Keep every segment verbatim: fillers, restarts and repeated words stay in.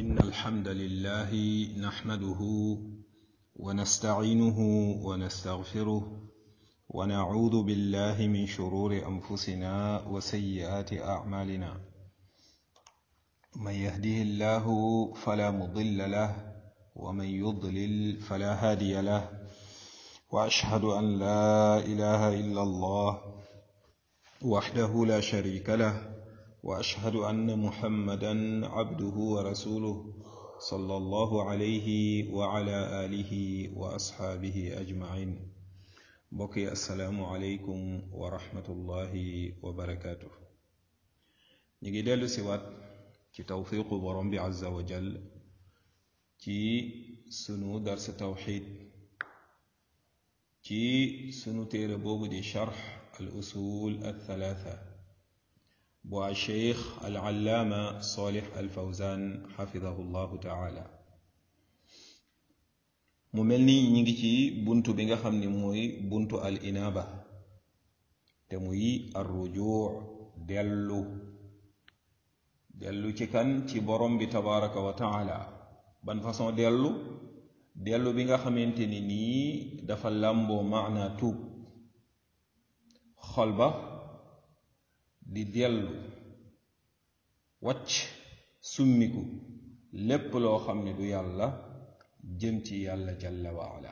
إن الحمد لله نحمده ونستعينه ونستغفره ونعوذ بالله من شرور أنفسنا وسيئات أعمالنا من يهده الله فلا مضل له ومن يضلل فلا هادي له وأشهد أن لا إله إلا الله وحده لا شريك له وأشهد أن محمدا عبده ورسوله صلى الله عليه وعلى آله وأصحابه أجمعين بقي السلام عليكم ورحمة الله وبركاته نيجي ديلو سيوات ci tawfiqu borom bi azza wa jal ci sunu dars tawxid ci sunu téere boobu di charx al usul al thalatha bu a cheikh al allaama salih al fawzan xafidahu llahu taala mu mel ni ñi ngi ci buntu bi nga xam ni mooy buntu al inaaba te muy ar rujuu dellu dellu ci kan ci borom bi tabaraka wa taala ban façon dellu dellu bi nga xamante ni nii dafa làmboo maana tuub xol ba di dellu wàcc summiku lépp loo xam ne du yàlla jëm ci yàlla jalla wa ala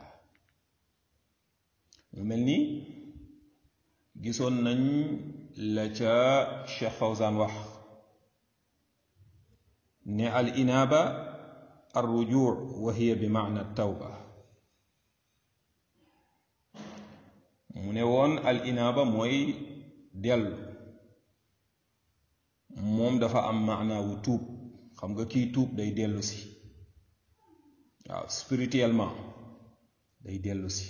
mu mel ni gisoon nañ la ca Cheikh Fawzan wax ne al inaaba ar rujuu wa hiya bi maana tawba mu ne woon al inaaba mooy dellu moom dafa am maana wu tuub xam nga kii tuub day dellu si waaw spirituellement day dellu si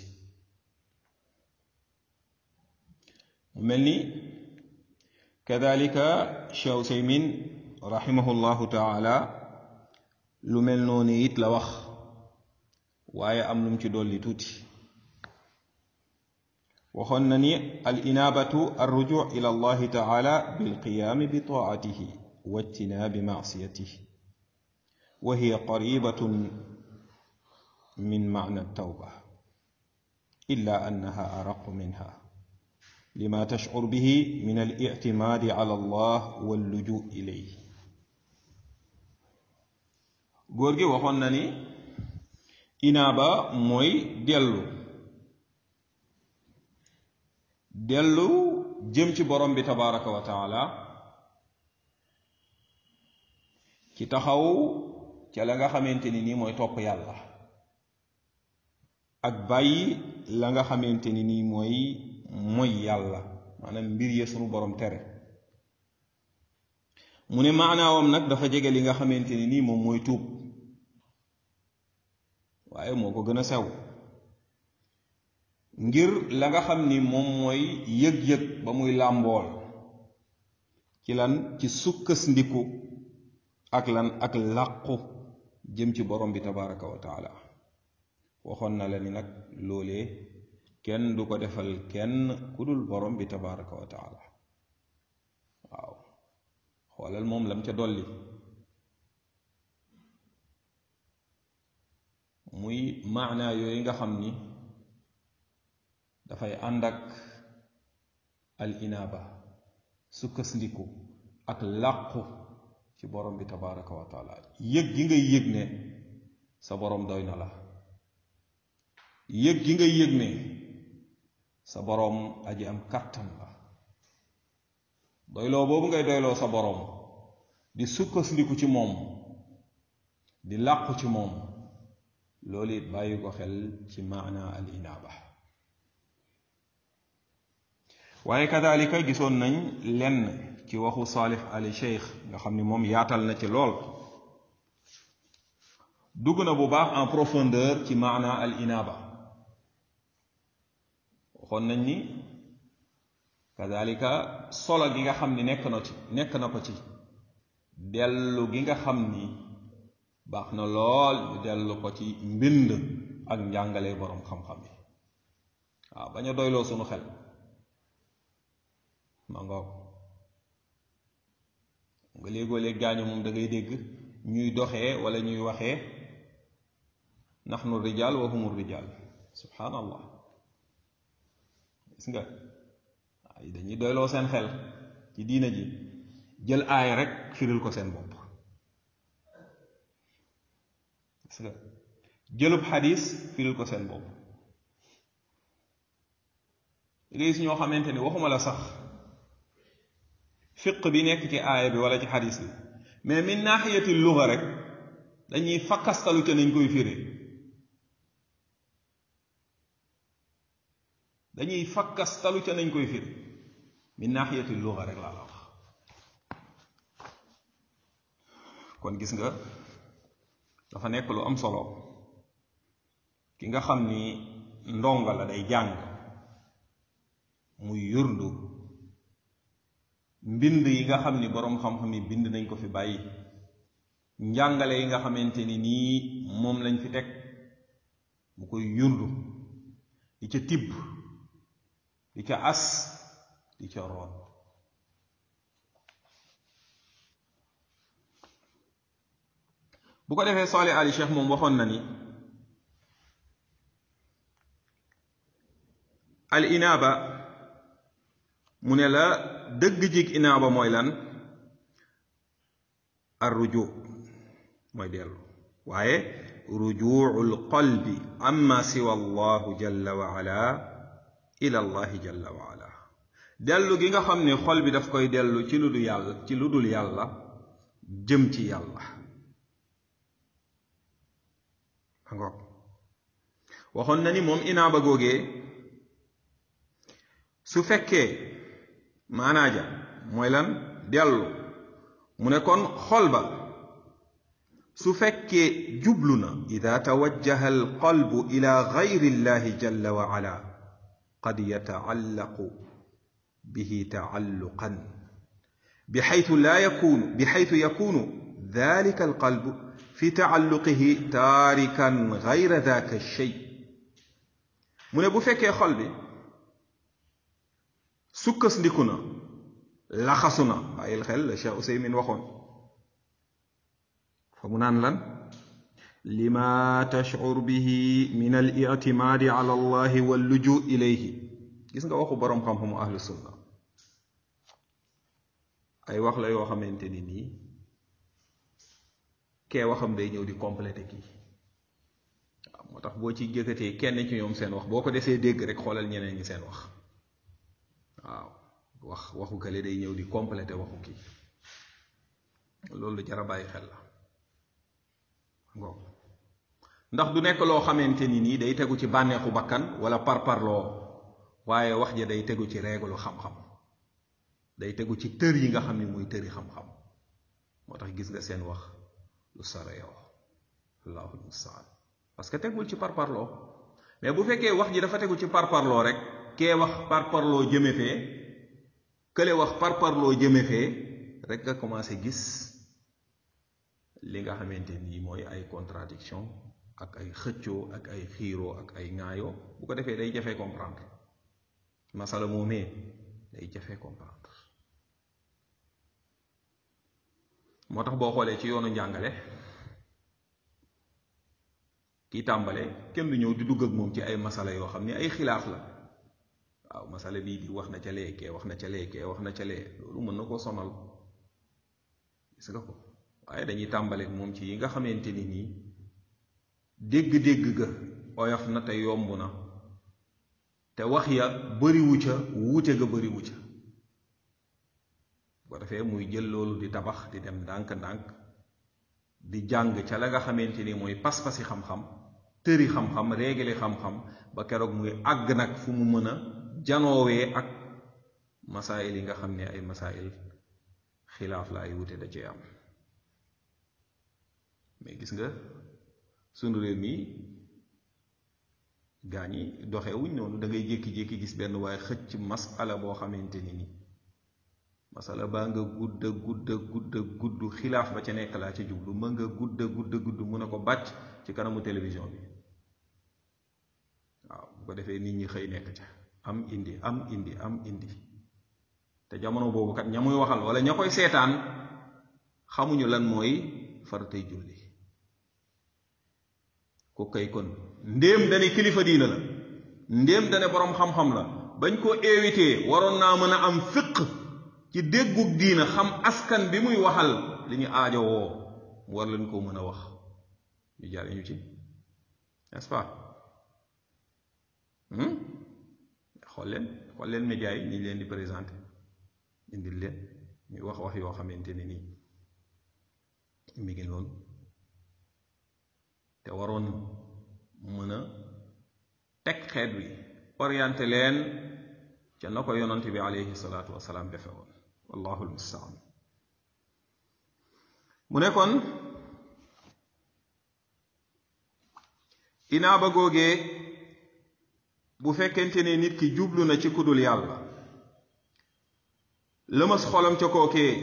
mu mel ni kadalika Cheikh Useymin rahimahullahu taala lu mel noonu it la wax waaye am lu mu ci dolli tuuti waxoon na ni al inaabatu ar rujuu ila allahi taala bil qiyaami bi taatihi wa ijtinaabi maasiyatihi wa hiya qaribatun min maana tawba illa annaha araqu minha lima tashcur bihi min al ictimaadi ala allah wal lujuu ilayhi góor gi waxoon na ni inaaba mooy dellu dellu jëm ci borom bi tabaraka wa taala ci taxaw ca la nga xamante ni nii mooy topp yàlla ak bàyyi la nga xamante ni nii mooy mooy yàlla maanaam mbir ya sunu borom tere mu ne maanaawam nag dafa jege li nga xamante ni nii moom mooy tuub waaye moo ko gën a sew ngir la nga xam ni moom mooy yëg-yëg ba muy làmbool ci lan ci sukkas ndiku ak lan ak làqu jëm ci borom bi tabaraka wa taala waxoon na la ni nag loolee kenn du ko defal kenn ku dul borom bi tabaraka wa taala waaw xoolal moom lam ca dolli muy maana yooyu nga xam ni dafay ànd ak al inaaba sukkandiku ak làqu ci borom bi tabaraka wa taala yëg gi ngay yëg ne sa borom doy na la yëg gi ngay yëg ne sa borom aji am kàttan la doyloo boobu ngay doyloo sa borom di sukkandiku ci moom di làqu ci moom loolu it bàyyi ko xel ci maana al inaaba waaye kadalika gisoon nañ lenn ci waxu Salih Ali Cheikh nga xam ni moom yaatal na ci lool dugg na bu baax en profondeur ci maana al inaaba waxoon nañ ni kadalika solo gi nga xam ni nekk na ci nekk na ko ci dellu gi nga xam ni baax na lool ñu dellu ko ci mbind ak njàngale boroom xam-xam yi waaw bañ a doyloo sunu xel ma ngoog nga léegoo léeg gaañu moom da ngay dégg ñuy doxee wala ñuy waxee nahnu rijal wa humu rijal. subhanallah. gis nga ay dañuy doyloo seen xel ci diina ji jël aaya rek firil ko seen bopp. gis nga jëlub xadis firil ko seen bopp. nga gis ñoo xamante ni waxuma la sax fiq bi nekk ci aaya bi wala ci xadis bi, mais min naaxiyati luga rek dañuy fakkastalu ca nañ koy firee. dañuy fakkastalu ca nañ koy firi min naaxiyati luga rek laa la wax. kon gis nga dafa nekk lu am solo ki nga xam ni ndonga la day jàng muy yurdu mbind yi nga xam ni boroom xam-xam yi bind nañ ko fi bàyyi, njàngale yi nga xamante ni nii moom lañ fi teg, mu koy yurdu di ca tibb di ca as di ca roon. bu ko defee Salih Ali Cheikh moom waxoon na ni al inaaba mu ne la dëgg jig inaaba mooy lan? ar ruju mooy dellu, waaye rujuul qalbi amma siwa allahu jalla wa ala ila allahi jalla wa ala. dellu gi nga xam ne xol bi daf koy dellu ci lu dul yàlla ci lu dul yàlla jëm ci yàlla. ngoog waxoon na ni moom inaaba googee su fekkee maanaaja mooy lan? dellu. mu ne kon xol ba su fekkee jublu na ida tawajjaha alqalbu ila gayri llahi jalla wa ala qad yataallaqu bihi taalluqan bixaytu la yakunu bixaytu yakunu dalika alqalbu fi taalluqihi taarikan gayra daka shay. mu ne bu fekkee xol bi sukkas ndiku na laxasu na, bàyyil xel la Cheikh Useymin waxoon fa mu naan lan? lima tashcur bihi min al ictimaadi ala allahi walluju ilayhi. gis nga waxu boroom xam-xamu ahlu sunna ay wax la yoo xamante ni nii kee waxam day ñëw di complété kii. waaw moo tax boo ci jëkkatee kenn ci ñoom seen wax boo ko desee dégg rek xoolal ñeneen ñi seen wax. waaw wax waxu kale day ñëw di complété waxu kii. loolu lu jar a bàyyi xel la. ndax du nekk loo xamante ni nii day tegu ci bànneexu bakkan wala parparloo, waaye wax ja day tegu ci reeglu xam-xam, day tegu ci tër yi nga xam ni muy tëri xam-xam. moo tax gis nga seen wax lu sore yow allahu mustaan, parce que tegul ci parparloo. mais bu fekkee wax ji dafa tegu ci parparloo rek, kee wax parparloo jëme fee, kële wax parparloo jëme fee, rek nga commencé gis li nga xamante nii mooy ay contradiction ak ay xëccoo ak ay xiiroo ak ay ŋaayoo. bu ko defee day jafee comprendre masala moomee, day jafee comprendre. moo tax boo xoolee ci yoonu njàngale, kii tàmbale kenn du ñëw di dugg ak moom ci ay masala yoo xam ni ay xilaaf la. waaw masala bii di wax na ca lee, kee wax na ca lee, kee wax na ca lee, loolu mën na koo sonal. gis nga ko. waaye dañuy tàmbaleek moom ci yi nga xamante ni nii dégg-dégg ga oyof na te yomb na, te wax ya bariwu ca, wuute ga bariwu ca. bu ko defee muy jël loolu di tabax di dem ndànk-ndànk di jàng ca la nga xamante ni mooy pas-pasi xam-xam, tëri xam-xam, réegli xam-xam, ba keroog muy àgg nag fu mu mën a janoowee ak masaayil yi nga xam ne ay masaayil xilaaf la, ay wute da cee am. mais gis nga sunu réew mi gaa ñi doxewuñ noonu. da ngay jékki-jékki gis benn waaye xëcc masala boo xamante ni ni masala baa nga gudda gudda gudda gudd, xilaaf ba ca nekk laa ca jublu, ma nga gudda gudda gudd mu ne ko bàcc ci kanamu télévision bi. waaw bu ko defee nit ñi xëy nekk ca am indi am indi am indi te jamono boobu kat ña muy waxal wala ña koy seetaan xamuñu lan mooy faratay julli ko kay kon ndéem dane kilifa diina la ndéem dane boroom xam-xam la bañ ko éviter waroon naa mën a am fiq ci déggug diina xam askan bi muy waxal li ñu aajowoo mu war leen koo mën a wax ñu jariñu ci n'est-ce pas xool leen xool leen médias yi ñu leen di présenté indil leen ñuy wax wax yoo xamante ne nii mi ngi noonu te waroon mën a teg xeet wi orienté leen ca na ko yonante bi alayhi salaatu wasalaam defe woon wallahu almustaan mu ne kon inaaba googee bu fekkente ne nit ki jublu na ci kudul yàlla lëmas xolam ca kookee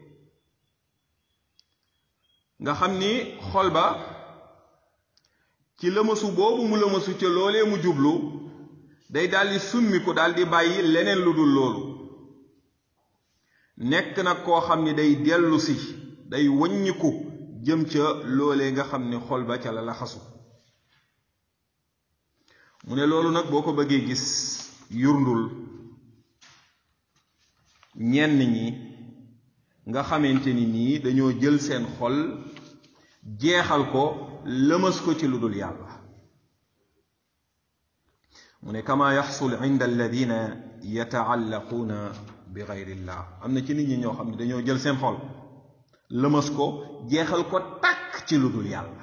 nga xam ni xol ba ci lëmasu boobu mu lëmasu ca loolee mu jublu day daldi summi ko daldi bàyyi leneen lu dul loolu nekk nag koo xam ni day dellu si day wëññiku jëm ca loolee nga xam ni xol ba ca la laxasu mu ne loolu nag boo ko bëggee gis yurndul ñenn ñi nga xamante ni nii dañoo jël seen xol jeexal ko lëmas ko ci lu dul yàlla mu ne kama yaxsul inda alladina yataallaquuna bi gayrillah am na ci nit ñi ñoo xam ne dañoo jël seen xol lëmas ko jeexal ko takk ci lu dul yàlla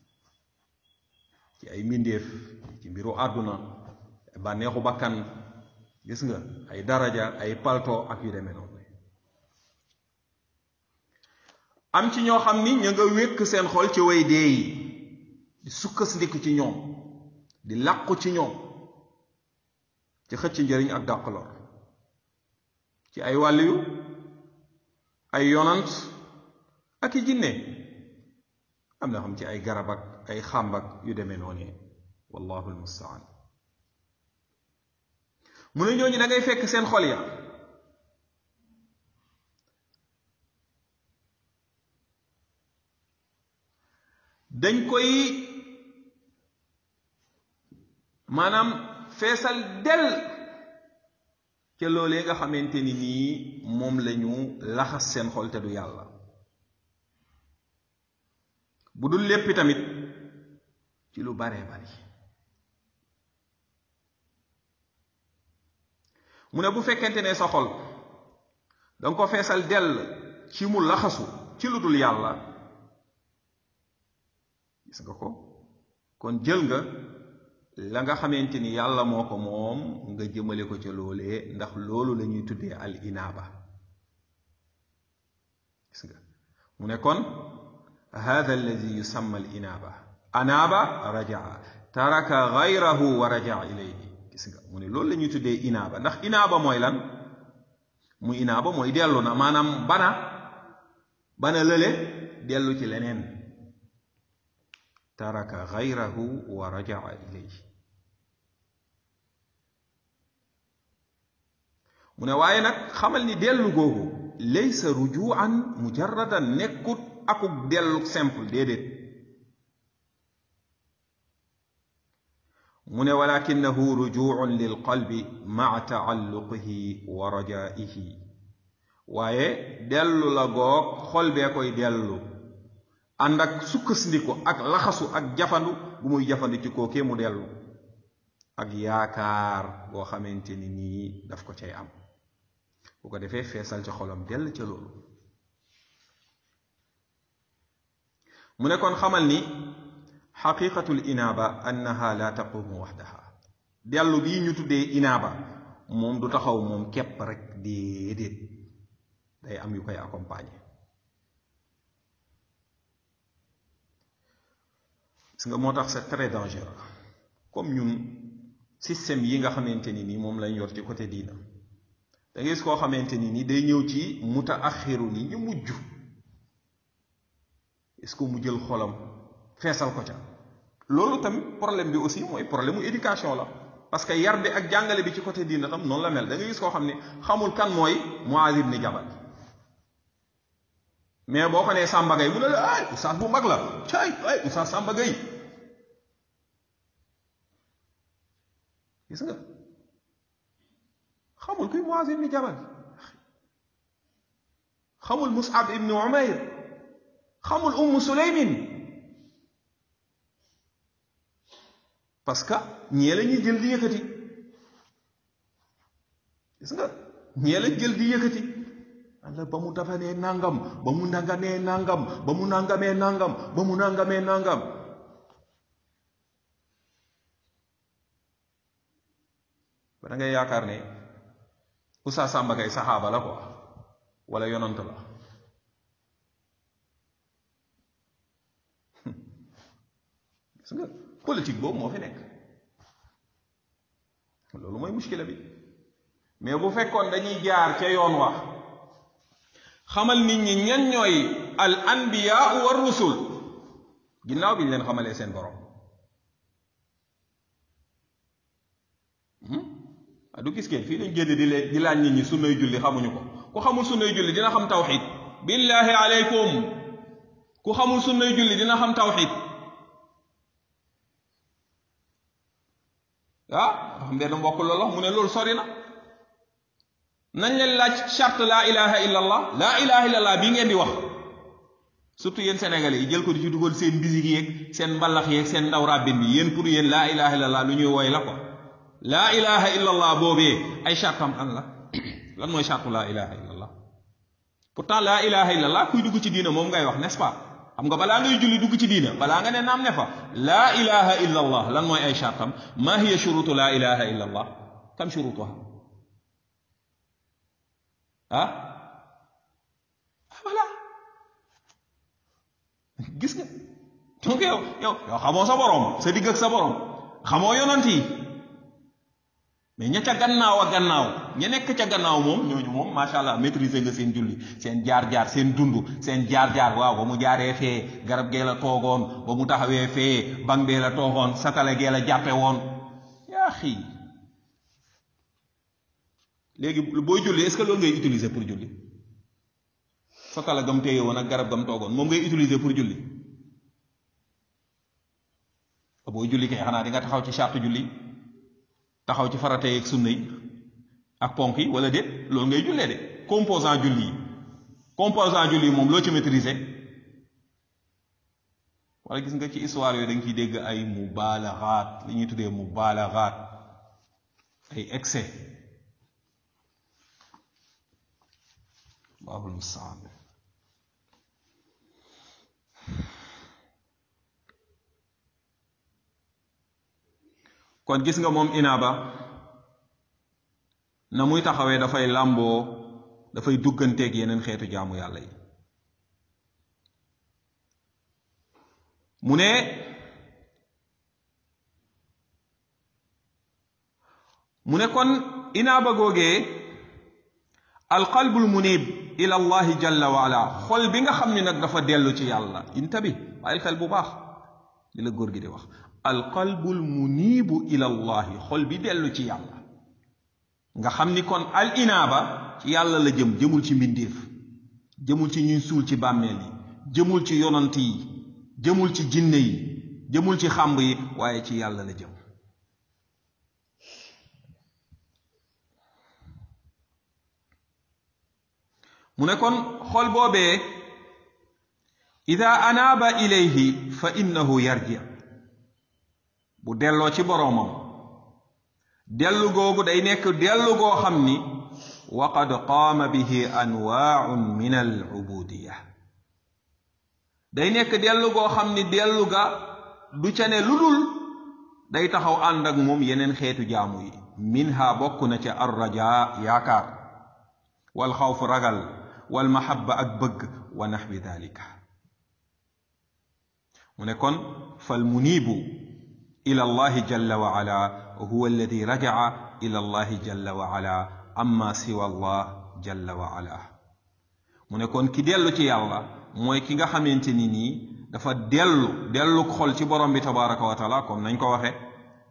ci ay mbindeef ci mbiru àdduna bànneexu bakkan gis nga ay daraja ay palto ak yu demee noonu am ci ñoo xam ni ña nga wékk seen xol ci way dee yi di sukkandiku ci ñoom di làqu ci ñoom ci xëcc njëriñ ak dàq lor ci ay wàlliyu ay yonant ak i jinne am na xam ci ay garab ak ay xàmb ak yu demee noonu wallahu almustaan mu ne ñooñu da ngay fekk seen xol ya dañ koy maanaam feesal del ca loolee nga xamante ni nii moom lañu laxas seen xol te du yàlla bu dul lépp tamit ci lu baree bari mu ne bu fekkente ne sa xol danga ko feesal dell ci mu laxasu ci lu dul yàlla gis nga ko kon jël nga la nga xamante ni yàlla moo ko moom nga jëmale ko ca loolee ndax loolu la ñuy tuddee al inaaba gis nga mu ne kon hada alladi yusamma al inaaba anaaba rajaa taraka gayrahu wa rajaa ilayhi gis nga mu ne loolu la ñuy tuddee inaaba ndax inaaba mooy lan mu inaaba mooy dellu na maanaam bana bana lële dellu ci leneen taraka gayrahu wa rajaa ilayhi mu ne waaye nag xamal ni dellu googu laysa rujuan mujarradan nekkut akuk dellu simple déedéet mu ne walakinahu rujuun lil qalbi maa taalluqihi wa rajaihi waaye dellu la goog xol bee koy dellu ànd ak sukkandiku ak laxasu ak jafandu bu muy jafandu ci kookee mu dellu ak yaakaar boo xamante ni nii daf ko cay am bu ko defee feesal ca xolam dell ca loolu mu ne kon xamal ni xaqiqatul inaaba annaha la taqumu waxdaha dellu bii ñu tuddee inaaba moom du taxaw moom képp rek déedéet day am yu koy accompagner gis nga moo tax c'est très dangereux comme ñun système yi nga xamante ni nii moom lañ yor ci côté diina da ngay gis koo xamante ni nii day ñëw ci mutaaxiru ni ñu mujj est-ce que mu jël xolam feesal ko ca loolu tamit problème bi aussi mooy problème mu éducation la parce que yar bi ak jàngale bi ci côté diina tam noonu la mel da ngay gis koo xam ne xamul kan mooy Muaaz ibn Jabal mais boo ko nee Samba Gueye mu ne la ay oustaz bu mag la cay ay oustaz Samba Gueye gis nga xamul kuy Muaz ibn Jabal xamul Mus'ab ibn Umayr xamul Umm Sulaymin parce que ñee la ñuy jël di yëkkati gis nga ñee lañ jël di yëkkati Allah ba mu dafa nee nangam ba mu nangamee nangam ba mu nangamee nangam ba mu nangamee nangam ba da ngay yaakaar ne Oustaz Samba Gueye saxaaba la quoi wala yonant la gis nga politique boobu moo fi nekk loolu mooy muskila bi mais bu fekkoon dañuy jaar ca yoon wax xamal nit ñi ñan ñooy al anbiyaa wa rusul ginnaaw bi ñu leen xamalee seen borom du gis ngeen fii lañ génn di leen di laaj nit ñi sunnay julli xamuñu ko ku xamul sunnay julli dina xam tawxid billahi aleykum ku xamul sunnay julli dina xam tawxid ah xam benn mbokk loolu mu ne loolu sori na nañ leen laaj charte laa ilaha illa allah laa ilaha illa allah bii ngeen di wax surtout yéen sénégalais yi jël ko di ci dugal seen musique yeeg seen mbalax yeeg seen ndaw rabbin bi yéen pour yéen laa ilaha illa allah lu ñuy woy la ko laa ilaha illa allah boobee ay chartam an la lan mooy charte laa ilaha illa allah pourtant laa ilaha illa allah kuy dugg ci diina moom ngay wax n'est-ce pas xam nga balaa ngay julli dugg ci diina balaa nga ne naam ne fa laa ilaha illa allah lan mooy ay chartam ma hiya shurutu laa ilaha illa allah kam shurutuha ah voilà gis nga donc yow yow yow xamoo sa borom sa digg ak sa borom xamoo yonant yi mais ña ca gannaaw a gannaaw ña nekk ca gannaaw moom ñooñu moom macha allah maîtriser nga seen julli seen jaar-jaar seen dund seen jaar-jaar waaw ba mu jaaree fee garab gee la toogoon ba mu taxawee fee bang bee la toogoon satale gee la jàppe woon yaa xii léegi booy julli est-ce que loolu ngay utiliser pour julli satala gam téye woon ak garab gam toogoon moom ngay utiliser pour julli booy julli kay xanaa di nga taxaw ci charte julli taxaw ci farata yeeg sunna yi ak ponk yi wala déet loolu ngay jullee de composant julli yi composant julli yi moom loo ci maîtriser wala gis nga ci histoire yooyu da nga ciy dégg ay mubaalaxaat li ñuy tuddee mubaalaxaat ay excès Allahul musta'an kon gis nga moom inaaba na muy taxawee dafay làmboo dafay dugganteeg yeneen xeetu jaamu yàlla yi mu ne mu ne kon inaaba googee alqalbul munib ila allahi jalla wa ala xol bi nga xam ni nag dafa dellu ci yàlla intabi bàyyil xel bu baax li la góor gi di wax alqalbul munibu ila allahi xol bi dellu ci yàlla nga xam ni kon al inaaba ci yàlla la jëm jëmul ci mbindeef jëmul ci ñuy suul ci bàmmeel yi jëmul ci yonant yi jëmul ci jinne yi jëmul ci xàmb yi waaye ci yàlla la jëm mu ne kon xol boobee ida anaaba ilayhi fa innahu yarji bu delloo ci boroomam dellu googu day nekk dellu goo xam ni wa qad qaama bihi anwaa'un min al ubudiya day nekk dellu goo xam ni dellu ga du ca ne lu dul day taxaw ànd ak moom yeneen xeetu jaamu yi minha bokk na ca arraja yaakaar wal xawf ragal wal mahabba ak bëgg wa naxwi dalika mu ne kon fal munibu ila allahi jalla wa ala huwa alladi raja'a ila allahi jalla wa ala amma siwa allah jalla wa ala mu ne kon ki dellu ci yàlla mooy ki nga xamante ni nii dafa dellu dellu xol ci borom bi tabaraka wa taala comme nañ ko waxe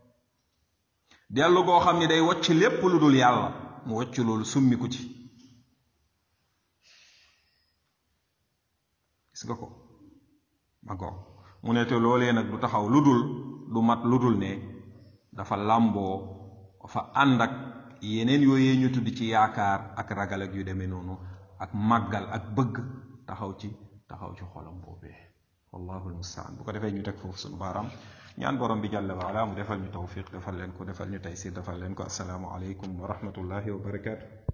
dellu goo xam ni day wacc lépp lu dul yàlla mu wacc loolu summiku ci gis nga ko ma goog mu ne te loolee nag du taxaw lu dul du mat lu dul ne dafa làmboo dafa ànd ak yeneen yooyee ñu tudd ci yaakaar ak ragal ak yu demee noonu ak màggal ak bëgg taxaw ci taxaw ci xolam boobee wallahu almustaan bu ko defee ñu teg foofu suñu baaraam ñaan borom bi jàlla wa ala mu defal ñu tawfiq defal leen ko defal ñu taysir defal leen ko assalaamu aleykum wa rahmatullahi wa barakaatu